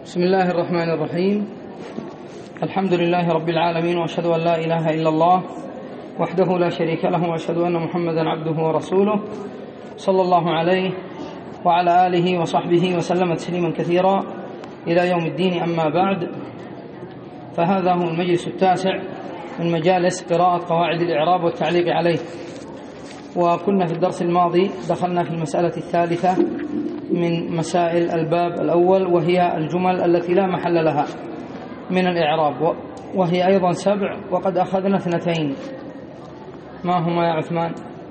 بسم الله الرحمن الرحيم. الحمد لله رب العالمين، وأشهد أن لا إله إلا الله وحده لا شريك له، وأشهد أن محمدا عبده ورسوله صلى الله عليه وعلى آله وصحبه وسلم تسليما كثيرا إلى يوم الدين. أما بعد، فهذا هو المجلس التاسع من مجالس قراءة قواعد الإعراب والتعليق عليه، وكنا في الدرس الماضي دخلنا في المسألة الثالثة من مسائل الباب الأول، وهي الجمل التي لا محل لها من الإعراب، وهي أيضا 7، وقد أخذنا 2. ما هما يا عثمان؟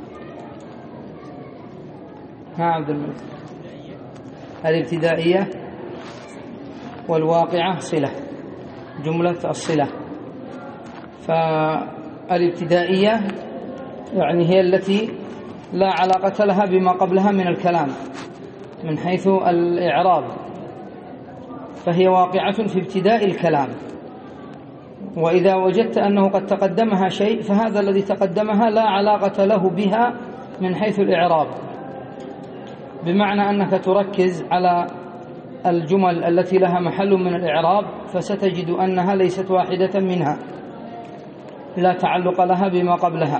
ها عبد الملك؟ الابتدائية والواقعة صلة، جملة الصلة. فالابتدائية يعني هي التي لا علاقة لها بما قبلها من الكلام من حيث الإعراب، فهي واقعة في ابتداء الكلام، وإذا وجدت أنه قد تقدمها شيء فهذا الذي تقدمها لا علاقة له بها من حيث الإعراب، بمعنى أنك تركز على الجمل التي لها محل من الإعراب، فستجد أنها ليست واحدة منها، لا تعلق لها بما قبلها.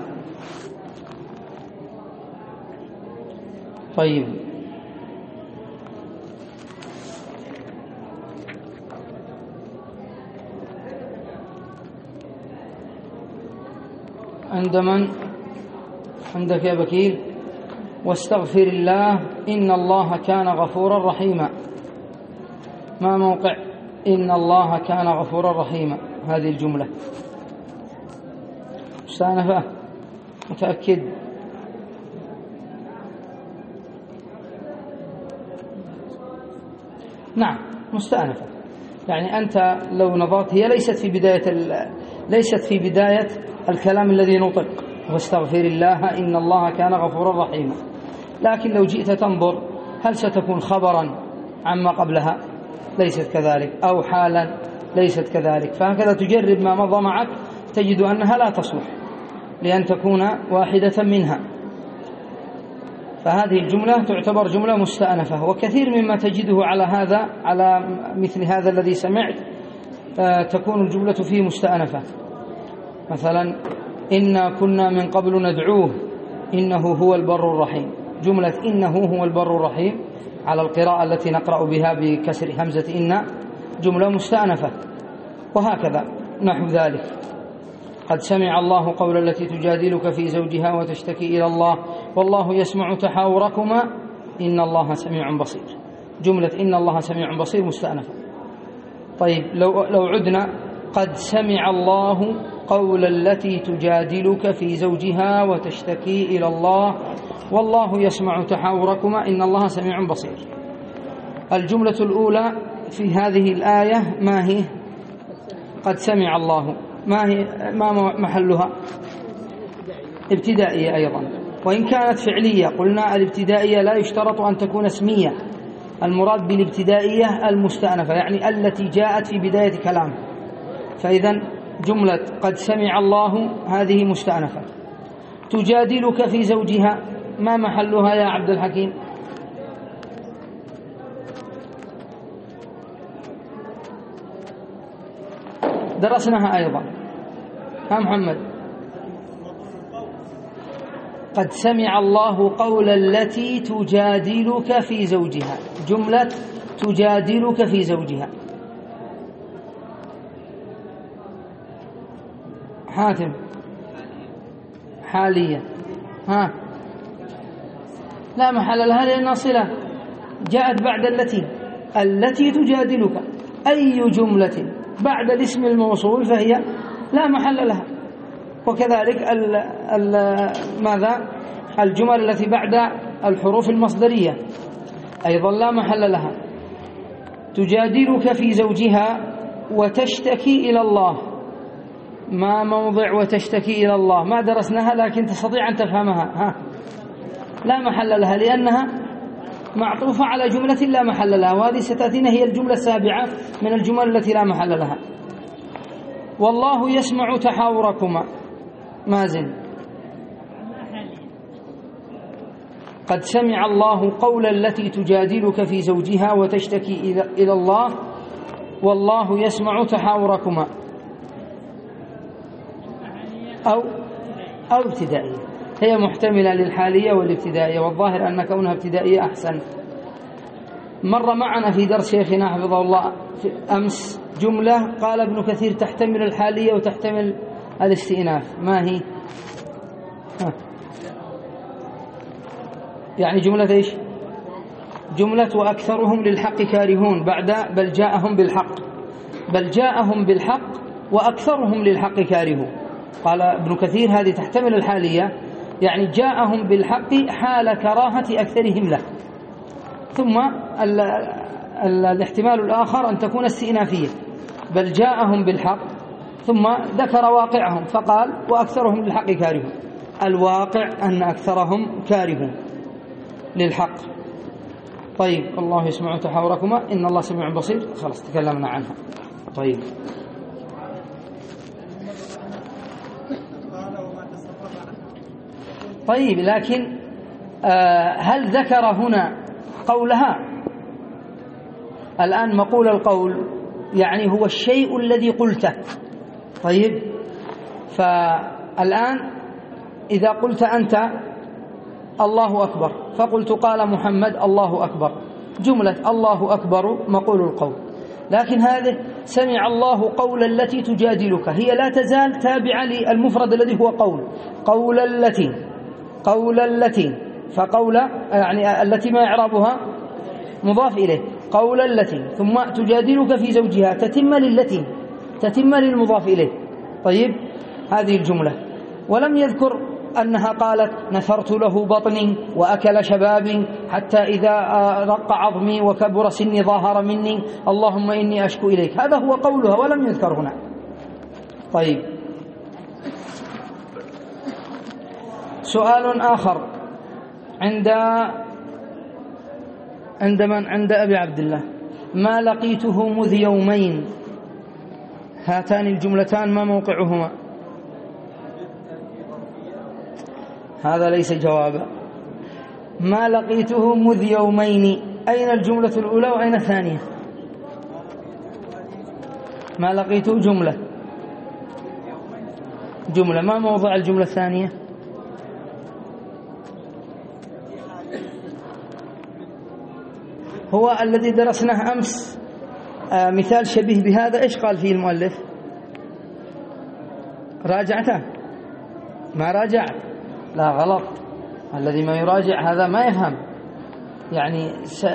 طيب، عند من؟ عندك يا بكير. واستغفر الله إن الله كان غفورا رحيما. ما موقع إن الله كان غفورا رحيما هذه الجملة؟ مستأنفة؟ متأكد؟ نعم مستأنفة. يعني أنت لو نظرت هي ليست في بداية الكلام الذي نطق، واستغفر الله إن الله كان غفورا رحيما، لكن لو جئت تنظر هل ستكون خبرا عما قبلها؟ ليست كذلك. أو حالا؟ ليست كذلك. فهكذا تجرب ما مضى معك تجد أنها لا تصلح لأن تكون واحدة منها. فهذه الجملة تعتبر جملة مستأنفة، وكثير مما تجده على مثل هذا الذي سمعت تكون الجملة فيه مستأنفة. مثلا إنا كنا من قبل ندعوه إنه هو البر الرحيم. جملة إنه هو البر الرحيم على القراءة التي نقرأ بها بكسر همزة إن جملة مستأنفة. وهكذا نحو ذلك. قد سمع الله قول التي تجادلك في زوجها وتشتكي إلى الله والله يسمع تحاوركما إن الله سميع بصير. جملة إن الله سميع بصير مستأنفة. طيب، لو عدنا، قد سمع الله قول التي تجادلك في زوجها وتشتكي إلى الله والله يسمع تحاوركما إن الله سميع بصير. الجملة الأولى في هذه الآية ما هي؟ قد سمع الله. ما محلها؟ ابتدائية أيضا، وإن كانت فعلية. قلنا الابتدائية لا يشترط أن تكون اسمية، المراد بالابتدائية المستأنفة، يعني التي جاءت في بداية كلام. فإذا جملة قد سمع الله هذه مستأنفة. تجادلك في زوجها ما محلها يا عبد الحكيم؟ درسناها أيضا. ها محمد؟ قد سمع الله قول التي تجادلك في زوجها. جملة تجادلك في زوجها. حاتم؟ حالية. ها؟ لا محل لها لأنها صلة جاءت بعد التي تجادلك. أي جملة بعد الاسم الموصول فهي لا محل لها. وكذلك ماذا؟ الجمل التي بعد الحروف المصدرية أيضا لا محل لها. تجادلك في زوجها وتشتكي إلى الله. ما موضع وتشتكي إلى الله؟ ما درسناها لكن تستطيع أن تفهمها. ها؟ لا محل لها لأنها معطوفة على جملة لا محل لها، وهذه ستأتينا هي الجملة السابعة من الجمل التي لا محل لها. والله يسمع تحاوركما. مازن؟ قد سمع الله قول التي تجادلك في زوجها وتشتكي إلى الله والله يسمع تحاوركما، أو ابتدائية، هي محتملة للحالية والابتدائية، والظاهر أن كونها ابتدائية أحسن. مر معنا في درس شيخنا حفظه الله أمس جملة قال ابن كثير تحتمل الحالية وتحتمل الاستئناف، ما هي؟ يعني جملة إيش؟ جملة وأكثرهم للحق كارهون بعد بل جاءهم بالحق، بل جاءهم بالحق وأكثرهم للحق كارهون. قال ابن كثير هذه تحتمل الحالية، يعني جاءهم بالحق حال كراهة أكثرهم له. ثم الاحتمال الآخر أن تكون استئنافية، بل جاءهم بالحق ثم ذكر واقعهم فقال وأكثرهم للحق كارهون، الواقع أن أكثرهم كارهون للحق. طيب الله يسمع تحاوركما إن الله سميع بصير، خلاص تكلمنا عنها. طيب طيب لكن هل ذكر هنا قولها؟ الآن مقول القول يعني هو الشيء الذي قلته. طيب فالآن إذا قلت أنت الله أكبر فقلت قال محمد الله أكبر، جملة الله أكبر مقول القول، لكن هذه سمع الله قول التي تجادلك، هي لا تزال تابعة للمفرد الذي هو قول، قول التي، قول التي، فقول يعني التي ما إعرابها مضاف إليه، قول التي ثم تجادلك في زوجها تتم للتي، تتم للمضاف إليه. طيب هذه الجملة، ولم يذكر أنها قالت نثرت له بطني وأكل شبابي حتى إذا رق عظمي وكبر سني ظاهر مني اللهم إني أشكو إليك، هذا هو قولها ولم يذكر هنا. طيب سؤال آخر عند أبي عبد الله، ما لقيته مذ يومين، هاتان الجملتان ما موقعهما؟ هذا ليس جوابا. ما لقيته مذ يومين، أين الجملة الأولى وأين الثانية؟ ما لقيته جملة، ما موضع الجملة الثانية؟ هو الذي درسناه أمس مثال شبيه بهذا، إيش قال فيه المؤلف؟ راجعته؟ ما راجعت؟ لا غلط، الذي ما يراجع هذا ما يفهم، يعني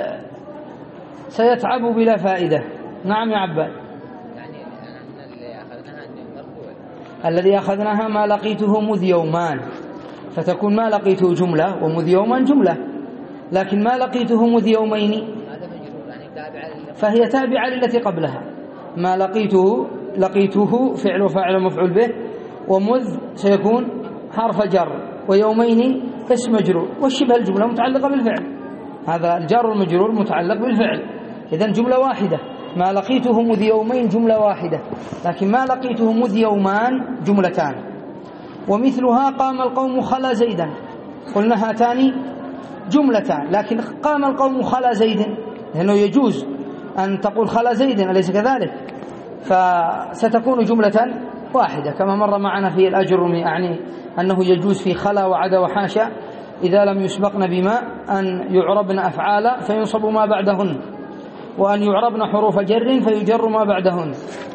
سيتعب بلا فائدة. نعم يا عباد. يعني اللي أخذناها مرفوع، الذي أخذناها ما لقيته مذ يومان، فتكون ما لقيته جملة ومذ يوما جملة، لكن ما لقيته مذ يومين هذا مجرور يعني تابعة فهي تابعة للتي قبلها. ما لقيته فعل وفاعل مفعول به، ومذ سيكون حرف جر، ويومين اسم مجرور، والشبه الجملة متعلقة بالفعل، هذا الجار والمجرور متعلق بالفعل، إذن جملة واحدة. ما لقيته مذ يومين جملة واحدة، لكن ما لقيته مذ يومان جملتان. ومثلها قام القوم خلا زيدا، قلنا هاتان جملتان، لكن قام القوم خلا زيد، لأنه يجوز أن تقول خلا زيد أليس كذلك؟ فستكون جملة واحدة، كما مر معنا في الأجرمي، يعني أنه يجوز في خلا وعدا وحاشا إذا لم يسبقن بما أن يعربن أفعالا فينصب ما بعدهن، وأن يعربن حروف جر فيجر ما بعدهن.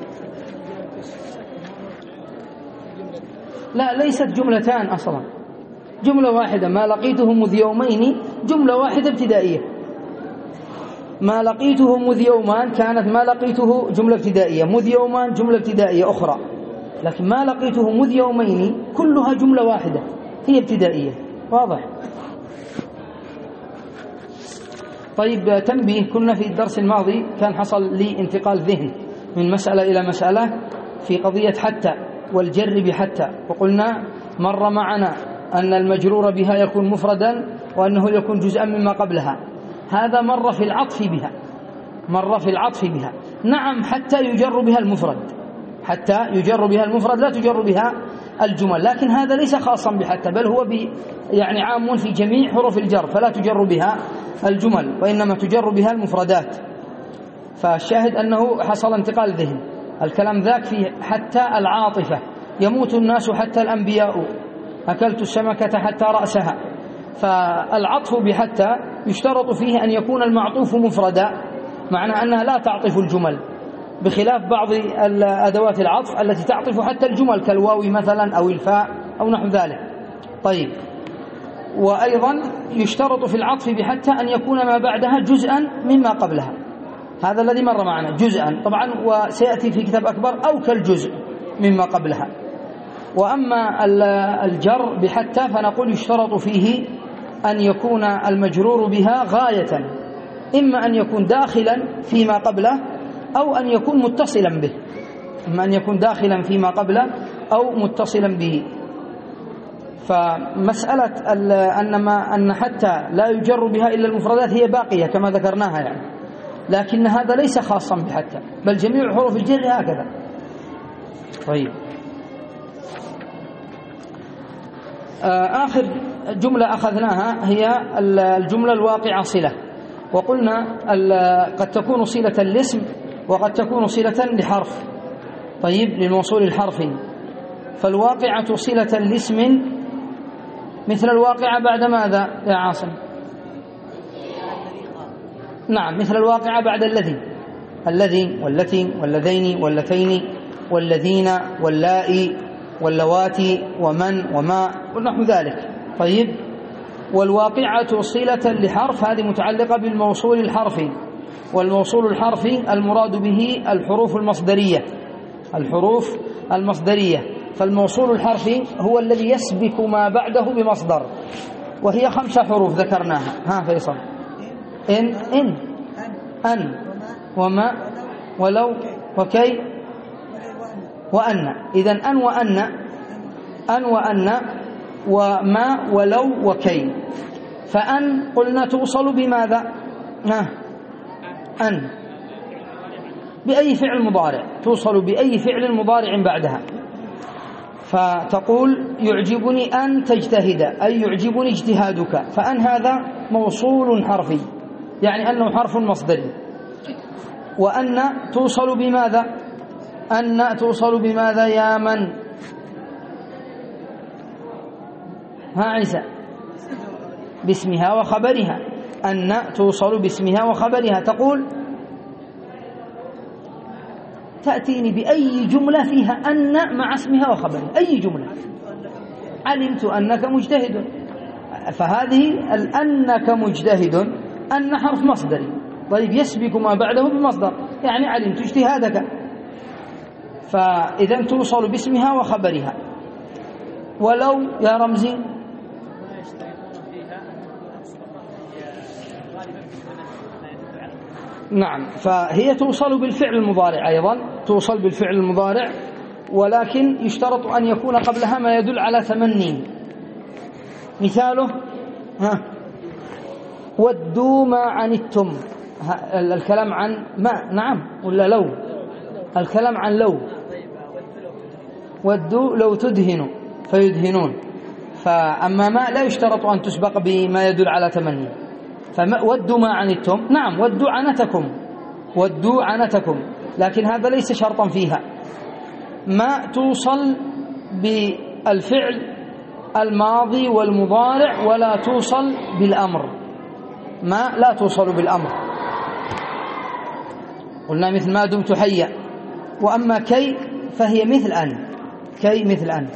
لا ليست جملتان أصلا، جملة واحدة. ما لقيته مذ يومين جملة واحدة ابتدائية، ما لقيته مذ يومان كانت ما لقيته جملة ابتدائية، مذ يومان جملة ابتدائية أخرى، لكن ما لقيته مذ يومين كلها جملة واحدة هي ابتدائية. واضح؟ طيب تنبيه، كنا في الدرس الماضي كان حصل لي انتقال ذهن من مسألة إلى مسألة في قضية حتى والجر بحتى، وقلنا مر معنا أن المجرور بها يكون مفردا وأنه يكون جزءا مما قبلها، هذا مر في العطف بها. نعم حتى يجر بها المفرد، حتى يجر بها المفرد لا تجر بها الجمل، لكن هذا ليس خاصا بحتى، بل هو يعني عام في جميع حروف الجر، فلا تجر بها الجمل وإنما تجر بها المفردات. فالشاهد أنه حصل انتقال ذهن. الكلام ذاك في حتى العاطفة، يموت الناس حتى الأنبياء، أكلت السمكة حتى رأسها. فالعطف بحتى يشترط فيه أن يكون المعطوف مفردا، معنى أنها لا تعطف الجمل، بخلاف بعض أدوات العطف التي تعطف حتى الجمل كالواو مثلا أو الفاء أو نحو ذلك. طيب، وأيضا يشترط في العطف بحتى أن يكون ما بعدها جزءا مما قبلها، هذا الذي مر معنا جزءا طبعا، وسيأتي في كتاب أكبر أو كالجزء مما قبلها. وأما الجر بحتى فنقول يشترط فيه أن يكون المجرور بها غاية، إما أن يكون داخلا فيما قبله أو أن يكون متصلا به، إما أن يكون داخلا فيما قبله أو متصلا به. فمسألة أن حتى لا يجر بها إلا المفردات هي باقية كما ذكرناها يعني، لكن هذا ليس خاصا بحتى، بل جميع حروف الجر هكذا. طيب، آخر جملة أخذناها هي الجملة الواقعة صلة، وقلنا قد تكون صلة للاسم وقد تكون صلة لحرف. طيب، للموصول الحرفي. فالواقعة صلة لاسم مثل الواقعة بعد ماذا يا عاصم؟ نعم، مثل الواقعة بعد الذي والتي واللذين واللتين والذين واللائي واللواتي ومن وما ونحو ذلك. طيب، والواقعة صلة لحرف هذه متعلقة بالموصول الحرفي، والموصول الحرفي المراد به الحروف المصدرية. فالموصول الحرفي هو الذي يسبك ما بعده بمصدر، وهي 5 حروف ذكرناها. ها فيصل؟ إن أن وما ولو وكي وأن. إذن أن وأن وما ولو وكي. فأن قلنا توصل بماذا؟ أن بأي فعل مضارع، توصل بأي فعل مضارع بعدها. فتقول يعجبني أن تجتهد، أي يعجبني اجتهادك. فأن هذا موصول حرفي، يعني أنه حرف مصدري. وأن توصل بماذا؟ أن توصل بماذا يا من؟ ها عيسى؟ باسمها وخبرها. أن توصل باسمها وخبرها. تقول تأتيني بأي جملة فيها أن مع اسمها وخبرها، أي جملة. علمت أنك مجتهد، فهذه أنك مجتهد أن حرف مصدري. طيب، يسبق ما بعده بمصدر، يعني علمت اجتهادك. فإذا توصل باسمها وخبرها. ولو يا رمزي؟ نعم، فهي توصل بالفعل المضارع أيضا، توصل بالفعل المضارع، ولكن يشترط أن يكون قبلها ما يدل على تمني. مثاله ودوا ما عنتم. الكلام عن ما، نعم ولا لو؟ الكلام عن لو. ودوا لو تدهنوا فيدهنون. فأما ما لا يشترط أن تسبق بما يدل على تمني. فودوا ما عنتم، نعم ودوا عنتكم، لكن هذا ليس شرطا فيها. ما توصل بالفعل الماضي والمضارع ولا توصل بالأمر. ما لا توصل بالأمر، قلنا مثل ما دمت حيا. وأما كي فهي مثل أن، كي مثل أن.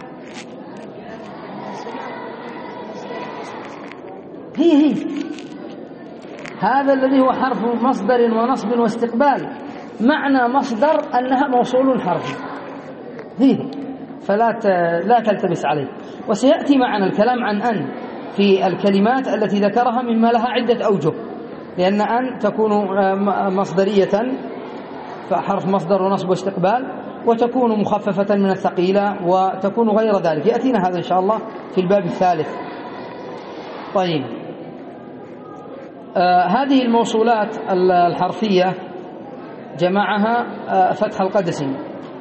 هي هذا الذي هو حرف مصدر ونصب واستقبال. معنى مصدر أنها موصول حرفي، هي، فلا تلتبس عليه. وسيأتي معنا الكلام عن أن في الكلمات التي ذكرها مما لها عدة أوجه، لأن أن تكون مصدرية فحرف مصدر ونصب واستقبال، وتكون مخففة من الثقيلة، وتكون غير ذلك. يأتينا هذا إن شاء الله في الباب الثالث. طيب، هذه الموصولات الحرفية جمعها فتح القدسي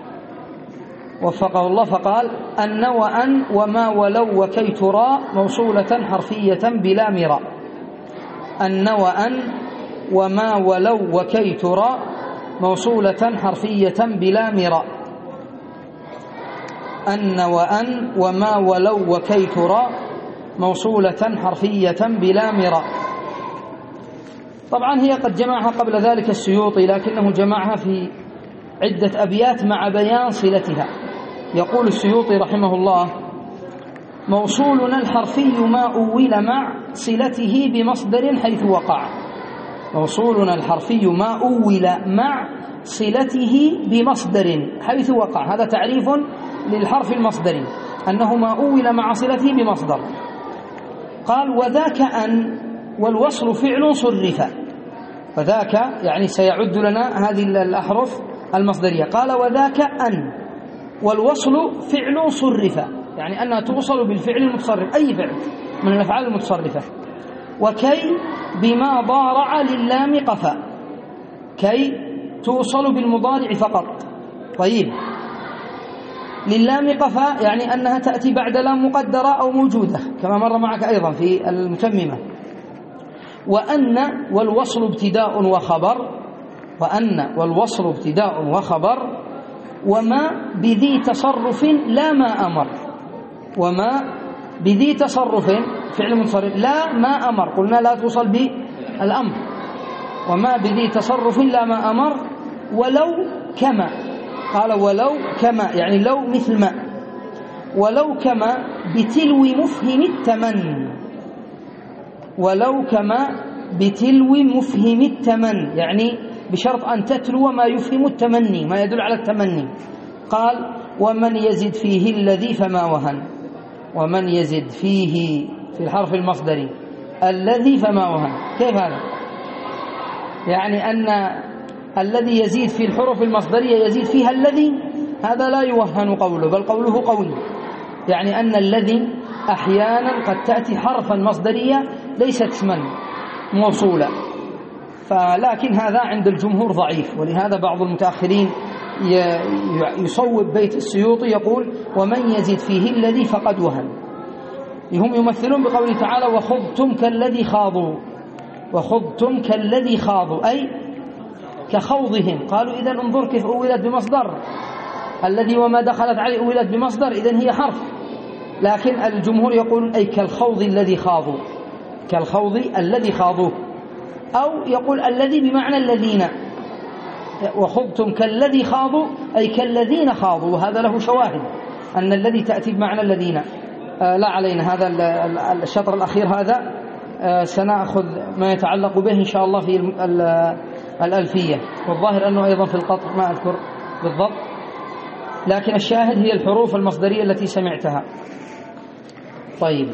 وفقه الله، فقال أن وأن وما ولو وكي ترى موصولة حرفية بلا مراء. أن وأن وما ولو وكي ترى موصولة حرفية بلا مراء. أن وأن وما ولو وكي ترى موصولة حرفية بلا مراء. طبعا هي قد جمعها قبل ذلك السيوطي، لكنه جمعها في عدة أبيات مع بيان صلتها. يقول السيوطي رحمه الله: موصولنا الحرفي ما أول مع صلته بمصدر حيث وقع. موصولنا الحرفي ما أول مع صلته بمصدر حيث وقع. هذا تعريف للحرف المصدري، أنه ما أول مع صلته بمصدر. قال: وذاك أن والوصل فعل صرف. وذاك يعني سيعد لنا هذه الأحرف المصدرية. قال: وذاك أن والوصل فعل صرف، يعني أنها توصل بالفعل المتصرف، أي فعل من الأفعال المتصرفة. وكي بما ضارع للام قفا، كي توصل بالمضارع فقط. طيب، للام قفا يعني أنها تأتي بعد لام مقدرة أو موجودة كما مر معك أيضا في المتممة. وأن والوصل ابتداء وخبر، وأن والوصل ابتداء وخبر. وما بذي تصرف لا ما أمر، وما بذي تصرف فعل منصرف لا ما أمر، قلنا لا توصل بالأمر. وما بذي تصرف لا ما أمر. ولو كما، قال ولو كما يعني لو مثل ما. ولو كما بتلو مفهم التمن، ولو كما بتلو مفهم التمن يعني بشرط أن تتلو ما يفهم التمني، ما يدل على التمني. قال: ومن يزد فيه الذي فما وهن. ومن يزد فيه في الحرف المصدري الذي فما وهن. كيف هذا؟ يعني أن الذي يزيد في الحروف المصدرية يزيد فيها الذي، هذا لا يوهن قوله، بل قوله قوي. يعني أن الذي أحيانا قد تأتي حرفا مصدرية ليست اسما موصولا، لكن هذا عند الجمهور ضعيف. ولهذا بعض المتأخرين يصوب بيت السيوطي يقول: ومن يزد فيه الذي فقد وهن. هم يمثلون بقوله تعالى: وخضتم كالذي خاضوا. وخضتم كالذي خاضوا أي كخوضهم. قالوا: إذن انظر كيف أولت بمصدر، الذي وما دخلت عليه أولت بمصدر، إذن هي حرف. لكن الجمهور يقولون أي كالخوض الذي خاضوا، كالخوض الذي خاضوه. أو يقول الذي بمعنى الذين، وخضتم كالذي خاضوا أي كالذين خاضوا، وهذا له شواهد أن الذي تأتي بمعنى الذين. لا علينا، هذا الشطر الأخير هذا سنأخذ ما يتعلق به إن شاء الله في الألفية، والظاهر أنه أيضا في القطر ما أذكر بالضبط، لكن الشاهد هي الحروف المصدرية التي سمعتها. طيب،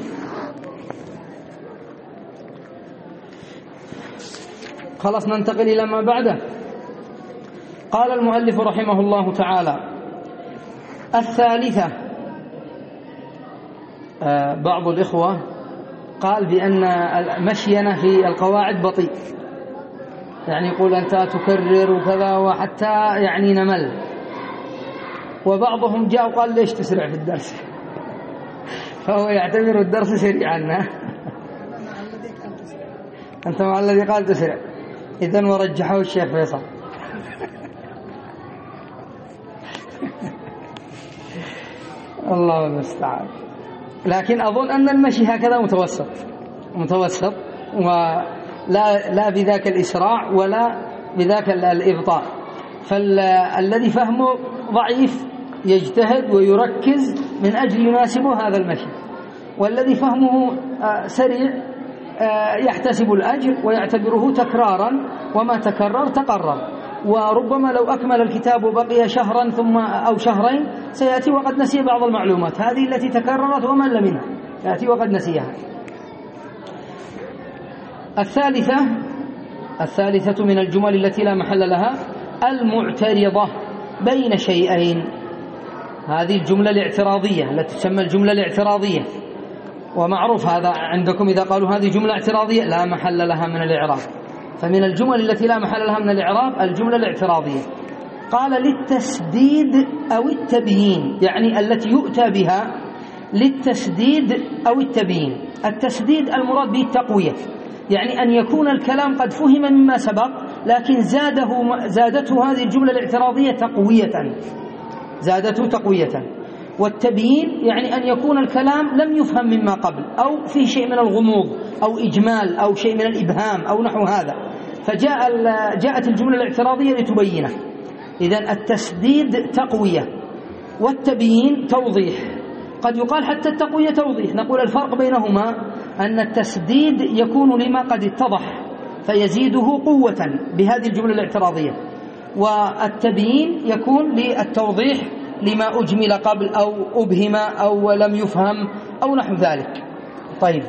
خلاص ننتقل إلى ما بعده. قال المؤلف رحمه الله تعالى: الثالثة. بعض الإخوة قال بأن مشينا في القواعد بطيء، يعني يقول أنت تكرر وكذا وحتى يعني نمل. وبعضهم جاء وقال: ليش تسرع في الدرس؟ فهو يعتبر الدرس سريعا. أنت مع الذي قال تسرع، إذن ورجحه الشيخ فيصل. الله المستعان. لكن أظن أن المشي هكذا متوسط، ولا بذاك الإسراع ولا بذاك الإبطاء. فالذي فهمه ضعيف يجتهد ويركز من أجل يناسبه هذا المشي، والذي فهمه سريع يحتسب الأجر ويعتبره تكرارا، وما تكرر تقرر. وربما لو أكمل الكتاب وبقي شهرا ثم أو شهرين سيأتي وقد نسي بعض المعلومات، هذه التي تكررت ومل منها يأتي وقد نسيها. الثالثة من الجمل التي لا محل لها المعترضة بين شيئين. هذه الجملة الاعتراضية التي تسمى الجملة الاعتراضية، ومعروف هذا عندكم إذا قالوا هذه جملة اعتراضية لا محل لها من الإعراب. فمن الجمل التي لا محل لها من الإعراب الجملة الاعتراضية. قال: للتسديد أو التبيين، يعني التي يؤتى بها للتسديد أو التبيين. التسديد المراد به التقوية، يعني أن يكون الكلام قد فهم مما سبق، لكن زادته هذه الجملة الاعتراضية تقوية، زادته تقوية. والتبيين يعني أن يكون الكلام لم يفهم مما قبل، أو فيه شيء من الغموض أو إجمال أو شيء من الإبهام أو نحو هذا، فجاءت الجملة الاعتراضية لتبينه. إذن التسديد تقوية والتبيين توضيح. قد يقال حتى التقوية توضيح، نقول الفرق بينهما أن التسديد يكون لما قد اتضح فيزيده قوة بهذه الجملة الاعتراضية، والتبيين يكون للتوضيح لما أجمل قبل أو أبهم أو لم يفهم أو نحو ذلك. طيب،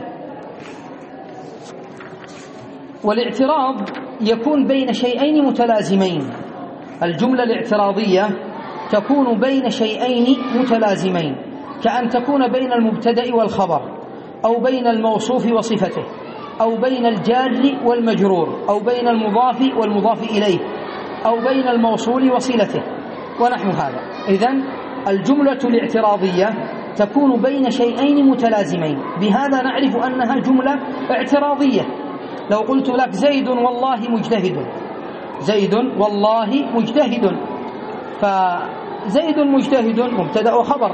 والاعتراض يكون بين شيئين متلازمين. الجملة الاعتراضية تكون بين شيئين متلازمين، كأن تكون بين المبتدأ والخبر، أو بين الموصوف وصفته، أو بين الجار والمجرور، أو بين المضاف والمضاف إليه، أو بين الموصول وصلته ونحو هذا. إذن الجملة الاعتراضية تكون بين شيئين متلازمين، بهذا نعرف أنها جملة اعتراضية. لو قلت لك زيد والله مجتهد، زيد والله مجتهد، فزيد مجتهد مبتدأ وخبر،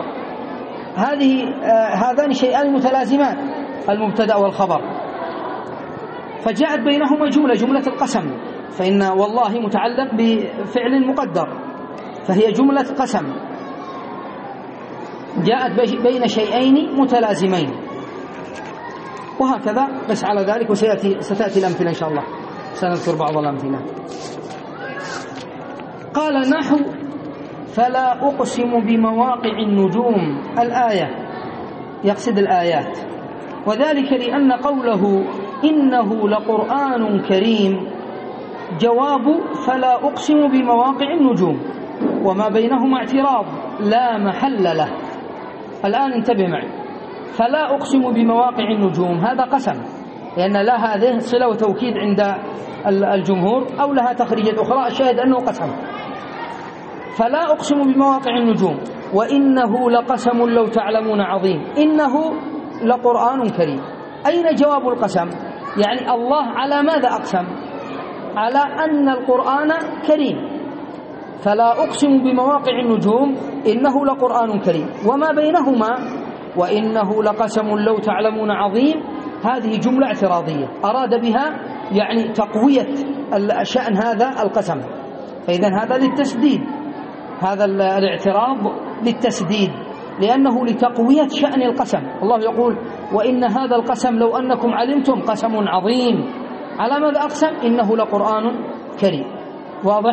هذان شيئان متلازمان المبتدأ والخبر، فجاءت بينهما جملة القسم، فإن والله متعلق بفعل مقدر فهي جملة قسم جاءت بين شيئين متلازمين، وهكذا بس على ذلك. وستأتي الأمثلة إن شاء الله، سنذكر بعض الأمثلة. قال نحو فلا أقسم بمواقع النجوم، الآية يقصد الآيات، وذلك لأن قوله إنه لقرآن كريم جواب فلا أقسم بمواقع النجوم، وما بينهما اعتراض لا محل له. الآن انتبه معي، فلا أقسم بمواقع النجوم هذا قسم، لأن لا هذه صلة وتوكيد عند الجمهور أو لها تخريجات أخرى، الشاهد أنه قسم. فلا أقسم بمواقع النجوم وإنه لقسم لو تعلمون عظيم، إنه لقرآن كريم. أين جواب القسم؟ يعني الله على ماذا أقسم؟ على أن القرآن كريم. فلا أقسم بمواقع النجوم إنه لقرآن كريم، وما بينهما وإنه لقسم لو تعلمون عظيم، هذه جملة اعتراضية أراد بها يعني تقوية شأن هذا القسم، فإذا هذا للتسديد، هذا الاعتراض للتسديد لأنه لتقوية شأن القسم. الله يقول وإن هذا القسم لو أنكم علمتم قسم عظيم، على ماذا أقسم؟ إنه لقرآن كريم. واضح؟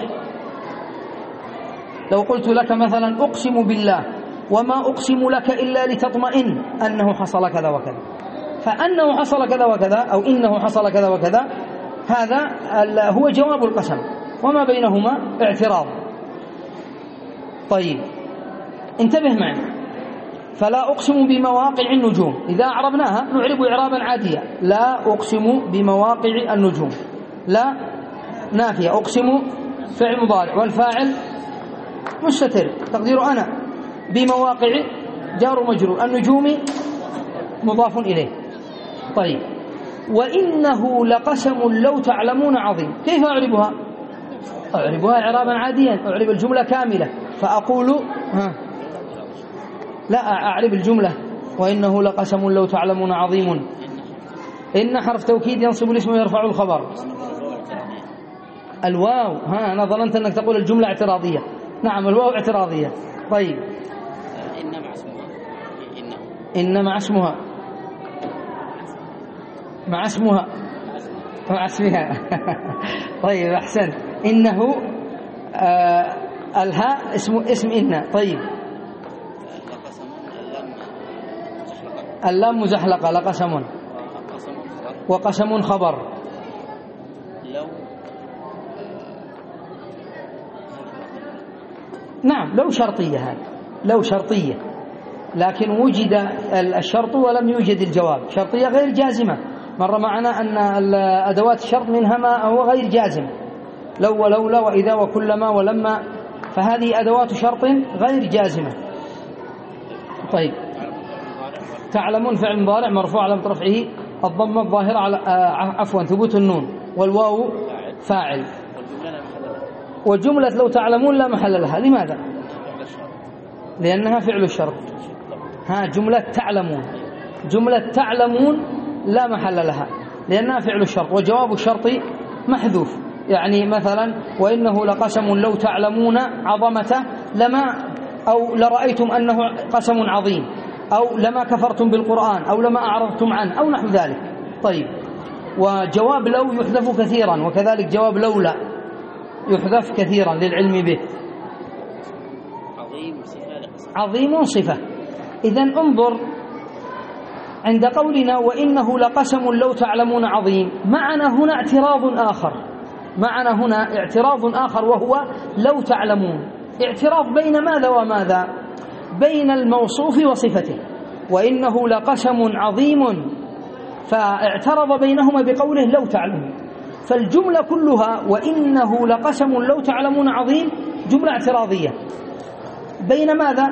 لو قلت لك مثلا أقسم بالله وما أقسم لك إلا لتطمئن أنه حصل كذا وكذا، فأنه حصل كذا وكذا أو إنه حصل كذا وكذا، هذا هو جواب القسم، وما بينهما اعتراض. طيب انتبه معي، فلا أقسم بمواقع النجوم إذا أعربناها نعرب إعرابا عاديا، لا أقسم بمواقع النجوم، لا نافية، أقسم فعل مضارع والفاعل مستتر تقدير أنا، بمواقع جار مجرور، النجوم مضاف إليه. طيب وإنه لقسم لو تعلمون عظيم، كيف أعربها؟ أعربها إعرابا عاديا، أعرب الجملة كاملة فأقول لا أعرب الجملة وإنه لقسم لو تعلمون عظيم، إن حرف توكيد ينصب الاسم ويرفع الخبر. الواو أنا ظننت أنك تقول الجملة اعتراضية، نعم الواو اعتراضية. طيب إن مع اسمها مع اسمها طيب أحسن، إنه الهاء اسم إن. طيب اللام مزحلقة لقسم، وقسم خبر، نعم لو شرطية، هذا لو شرطية، لكن وجد الشرط ولم يوجد الجواب، شرطية غير جازمة. مر معنا أن أدوات الشرط منها ما هو غير جازم، لو ولولا وإذا وكلما ولما، فهذه أدوات شرط غير جازمة. طيب تعلمون فعل مضارع مرفوع علامة رفعه الضمة الظاهرة على عفوا ثبوت النون والواو فاعل، وجملة لو تعلمون لا محل لها. لماذا؟ لأنها فعل الشرط. جملة تعلمون، جملة تعلمون لا محل لها لأنها فعل الشرط، وجواب الشرط محذوف. يعني مثلا وإنه لقسم لو تعلمون عظمته لما أو لرأيتم أنه قسم عظيم، أو لما كفرتم بالقرآن، أو لما أعرضتم عنه، أو نحو ذلك. طيب، وجواب لو يحذف كثيرا، وكذلك جواب لولا يحذف كثيرا للعلم به. عظيم صفة. إذن انظر عند قولنا وإنه لقسم لو تعلمون عظيم، معنا هنا اعتراض آخر، معنا هنا اعتراض آخر وهو لو تعلمون. اعتراض بين ماذا وماذا؟ بين الموصوف وصفته. وإنه لقسم عظيم، فاعترض بينهما بقوله لو تعلمون. فالجملة كلها وإنه لقسم لو تعلمون عظيم جملة اعتراضية. بين ماذا؟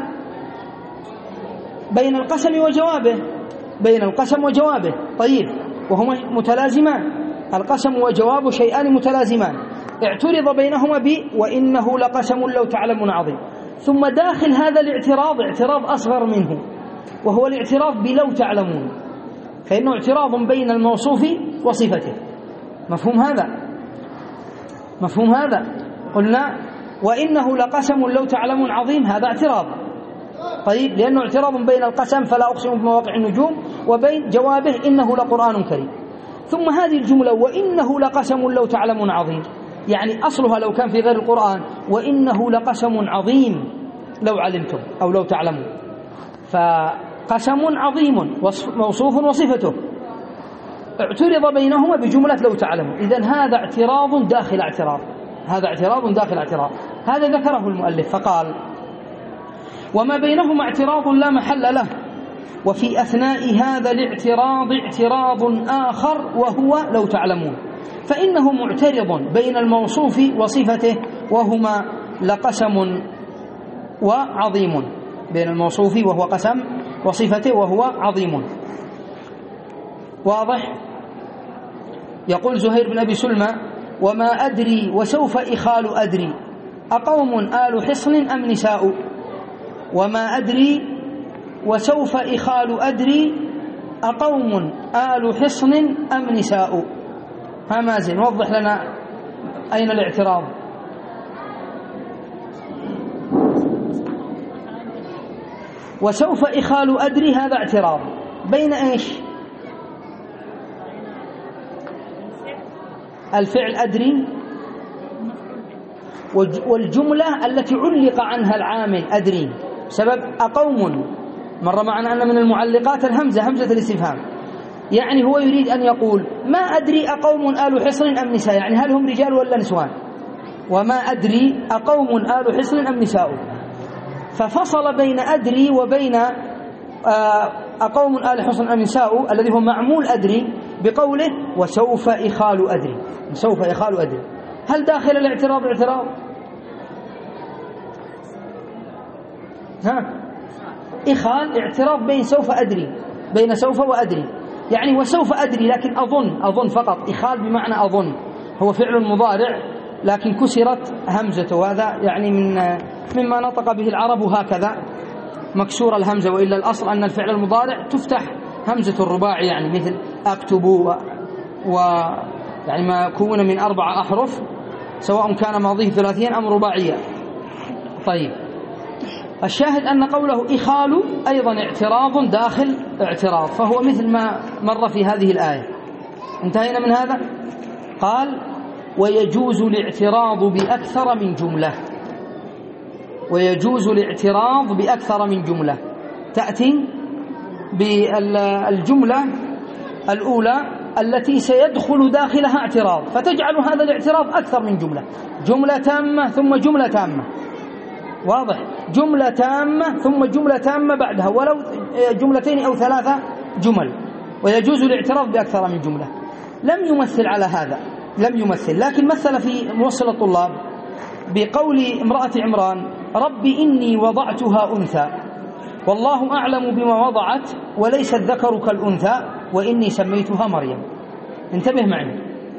بين القسم وجوابه، بين القسم وجوابه. طيب، وهما متلازمان، القسم وجوابه شيئان متلازمان. اعترض بينهما وإنه لقسم لو تعلمون عظيم، ثم داخل هذا الاعتراض اعتراض أصغر منه، وهو الاعتراض بلو تعلمون، فإنه اعتراض بين الموصوف وصفته. مفهوم هذا؟ مفهوم هذا؟ قلنا وإنه لقسم لو تعلمون عظيم، هذا اعتراض. طيب، لأنه اعتراض بين القسم فلا أقسم بمواقع النجوم وبين جوابه إنه لقرآن كريم. ثم هذه الجملة وإنه لقسم لو تعلمون عظيم، يعني أصلها لو كان في غير القرآن وإنه لقسم عظيم لو علمتم أو لو تعلمون، فقسم عظيم موصوف وصفته، اعترض بينهما بجملة لو تعلمون. إذن هذا اعتراض داخل اعتراض، هذا اعتراض داخل اعتراض. هذا ذكره المؤلف فقال وما بينهما اعتراض لا محل له، وفي أثناء هذا الاعتراض اعتراض آخر وهو لو تعلمون، فإنه معترض بين الموصوف وصفته وهما لقسم وعظيم، بين الموصوف وهو قسم وصفته وهو عظيم. واضح؟ يقول زهير بن أبي سلمى وما أدري وسوف إخال أدري أقوم آل حصن أم نساء. وما أدري وسوف إخال أدري أقوم آل حصن أم نساء. مازن وضح لنا أين الاعتراض. وسوف إخال أدري هذا اعتراض بين إيش؟ الفعل أدري والجملة التي علق عنها العامل أدري، سبب أقوم مر معنا أن من المعلقات الهمزة، همزة الاستفهام، يعني هو يريد أن يقول ما أدري أقوم آل حصن أم نساء، يعني هل هم رجال ولا نسوان؟ وما أدري أقوم آل حصن أم نساء، ففصل بين أدري وبين أقوم آل حصن أم نساء الذي هو معمول أدري بقوله وسوف إخال أدري. سوف إخال أدري هل داخل الاعتراض اعتراض؟ إخال اعتراض بين سوف أدري، بين سوف وأدري، يعني وسوف أدري لكن أظن فقط. إخال بمعنى أظن، هو فعل مضارع لكن كسرت همزته، وهذا يعني مما نطق به العرب هكذا مكسور الهمزة، وإلا الأصل أن الفعل المضارع تفتح همزة الرباعي، يعني مثل أكتب يعني ما كون من 4 أحرف سواء كان ماضيه ثلاثيا أم رباعيا. طيب، الشاهد أن قوله إخال أيضا اعتراض داخل اعتراض، فهو مثل ما مر في هذه الآية. انتهينا من هذا. قال ويجوز الاعتراض بأكثر من جملة. ويجوز الاعتراض بأكثر من جملة، تأتي بالجملة الأولى التي سيدخل داخلها اعتراض، فتجعل هذا الاعتراض أكثر من جملة، جملة تامة ثم جملة تامة. واضح؟ جملة تامة ثم جملة تامة بعدها، ولو جملتين أو 3 جمل. ويجوز الاعتراض بأكثر من جملة. لم يمثل على هذا، لم يمثل، لكن مثل في موصل الطلاب بقول امرأة عمران رب إني وضعتها أنثى والله أعلم بما وضعت وليس الذكر كالأنثى وإني سميتها مريم. انتبه معي،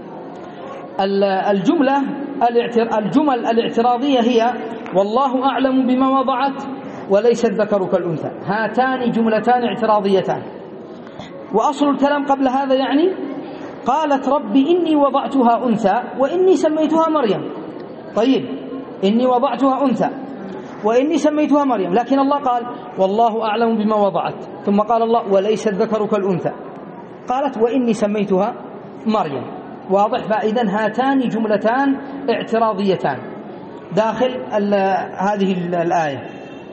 الجمل الاعتراضية هي والله أعلم بما وضعت وليس الذكر كالأنثى، هاتان جملتان اعتراضيتان. وأصل الكلام قبل هذا يعني قالت رب إني وضعتها أنثى وإني سميتها مريم. طيب، إني وضعتها أنثى وإني سميتها مريم، لكن الله قال والله أعلم بما وضعت، ثم قال الله وليس الذكر كالأنثى، قالت وإني سميتها مريم. واضح؟ فإذا هاتان جملتان اعتراضيتان داخل هذه الآية،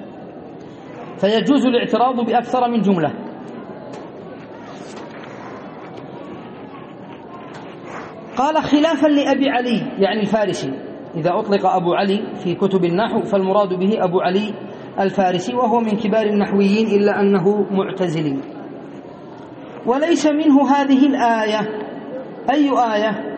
فيجوز الاعتراض بأكثر من جملة. قال خلافا لأبي علي يعني الفارسي، إذا أطلق أبو علي في كتب النحو فالمراد به أبو علي الفارسي، وهو من كبار النحويين إلا أنه معتزلي. وليس منه هذه الآية. أي آية؟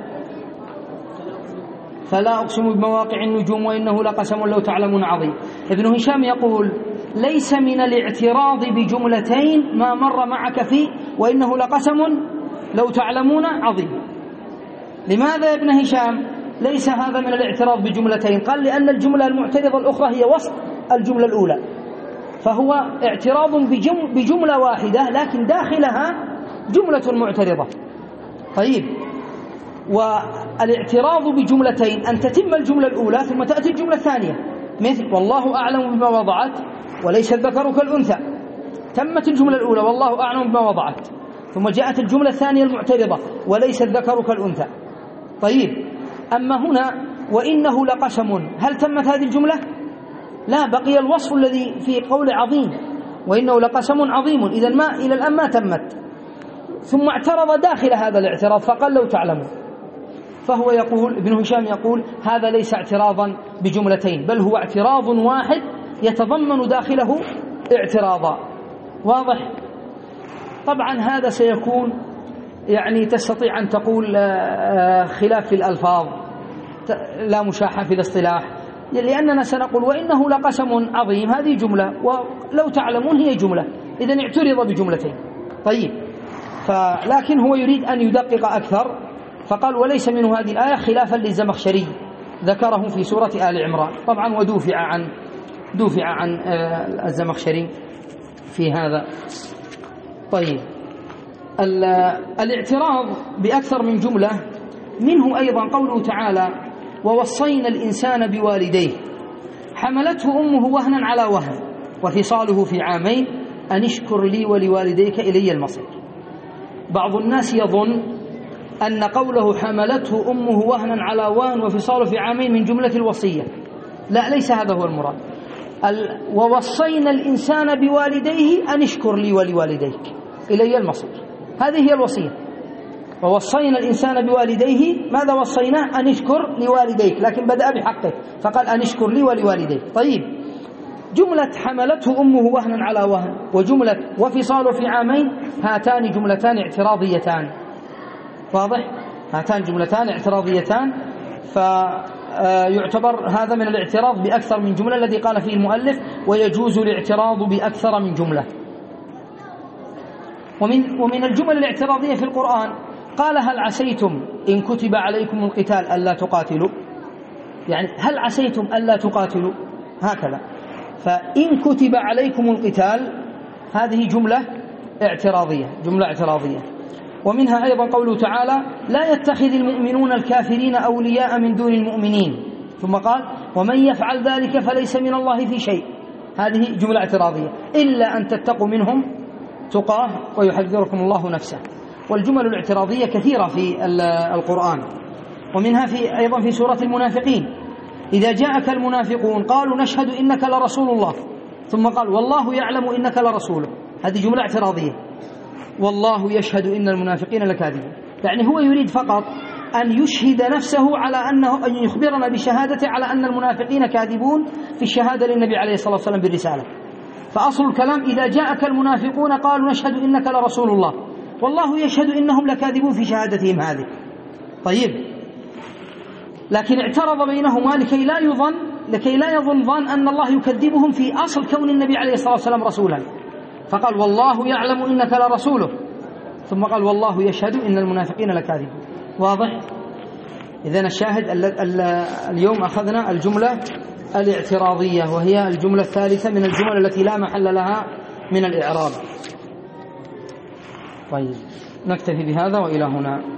فلا أقسم بمواقع النجوم وإنه لقسم لو تعلمون عظيم. ابن هشام يقول ليس من الاعتراض بجملتين ما مر معك فيه وإنه لقسم لو تعلمون عظيم. لماذا يا ابن هشام ليس هذا من الاعتراض بجملتين؟ قال لأن الجملة المعترضة الأخرى هي وصف الجملة الأولى، فهو اعتراض بجملة واحدة لكن داخلها جملة معترضة. طيب، والاعتراض بجملتين أن تتم الجملة الأولى ثم تأتي الجملة الثانية، مثل والله أعلم بما وضعت وليس الذكر كالأنثى، تمت الجملة الأولى والله أعلم بما وضعت، ثم جاءت الجملة الثانية المعترضة وليس الذكر كالأنثى. طيب، أما هنا وإنه لقسم، هل تمت هذه الجملة؟ لا، بقي الوصف الذي في قول عظيم، وإنه لقسم عظيم، إذن ما إلى الآن ما تمت. ثم اعترض داخل هذا الاعتراض فقال لو تعلمون. فهو يقول، ابن هشام يقول هذا ليس اعتراضا بجملتين، بل هو اعتراض واحد يتضمن داخله اعتراضا. واضح؟ طبعا هذا سيكون يعني تستطيع أن تقول خلاف في الألفاظ، لا مشاحة في الاصطلاح، لأننا سنقول وإنه لقسم عظيم هذه جملة، ولو تعلمون هي جملة، إذن اعترض بجملتين. طيب، لكن هو يريد أن يدقق أكثر فقال وليس منه هذه الآية خلافا للزمخشري ذكره في سورة آل عمران. طبعا ودوفع عن الزمخشري في هذا. طيب، الاعتراض بأكثر من جملة منه أيضا قوله تعالى ووصينا الإنسان بوالديه حملته أمه وهنا على وهن وفصاله في عامين أن اشكر لي ولوالديك إلي المصير. بعض الناس يظن أن قوله حملته أمه وهنا على وهن وفصاله في عامين من جملة الوصية، لا، ليس هذا هو المراد. ووصينا الإنسان بوالديه أن اشكر لي ولوالديك إلي المصير، هذه هي الوصية. ووصينا الإنسان بوالديه، ماذا وصيناه؟ أن اشكر لوالديك، لكن بدأ بحقه فقال أن اشكر لي ولوالديك. طيب، جملة حملته أمه وهنا على وهن وجملة وفصاله في عامين هاتان جملتان اعتراضيتان. واضح؟ هاتان جملتان اعتراضيتان، فيعتبر هذا من الاعتراض بأكثر من جملة الذي قال فيه المؤلف ويجوز الاعتراض بأكثر من جملة. ومن الجمل الاعتراضية في القرآن قال هل عسيتم إن كتب عليكم القتال ألا تقاتلوا، يعني هل عسيتم ألا تقاتلوا، هكذا. فإن كتب عليكم القتال هذه جملة اعتراضية. ومنها أيضا قوله تعالى لا يتخذ المؤمنون الكافرين أولياء من دون المؤمنين، ثم قال ومن يفعل ذلك فليس من الله في شيء، هذه جملة اعتراضية، إلا أن تتقوا منهم تقاه ويحذركم الله نفسه. والجمل الاعتراضية كثيرة في القرآن، ومنها أيضا في سورة المنافقين إذا جاءك المنافقون قالوا نشهد إنك لرسول الله، ثم قال والله يعلم إنك لرسوله، هذه جملة اعتراضية. والله يشهد إن المنافقين لكاذبون، يعني هو يريد فقط أن يشهد نفسه على أن يخبرنا بشهادته على أن المنافقين كاذبون في الشهادة للنبي عليه الصلاة والسلام بالرسالة. فأصل الكلام إذا جاءك المنافقون قالوا نشهد إنك لرسول الله والله يشهد إنهم لكاذبون في شهادتهم هذه. طيب، لكن اعترض بينهما لكي لا يظن ظن أن الله يكذبهم في أصل كون النبي عليه الصلاة والسلام رسولا، فقال والله يعلم إنك لرسوله، ثم قال والله يشهد إن المنافقين لكاذبون. واضح؟ إذن الشاهد اليوم أخذنا الجملة الاعتراضية، وهي الجملة الثالثة من الجمل التي لا محل لها من الإعراب. طيب نكتفي بهذا وإلى هنا.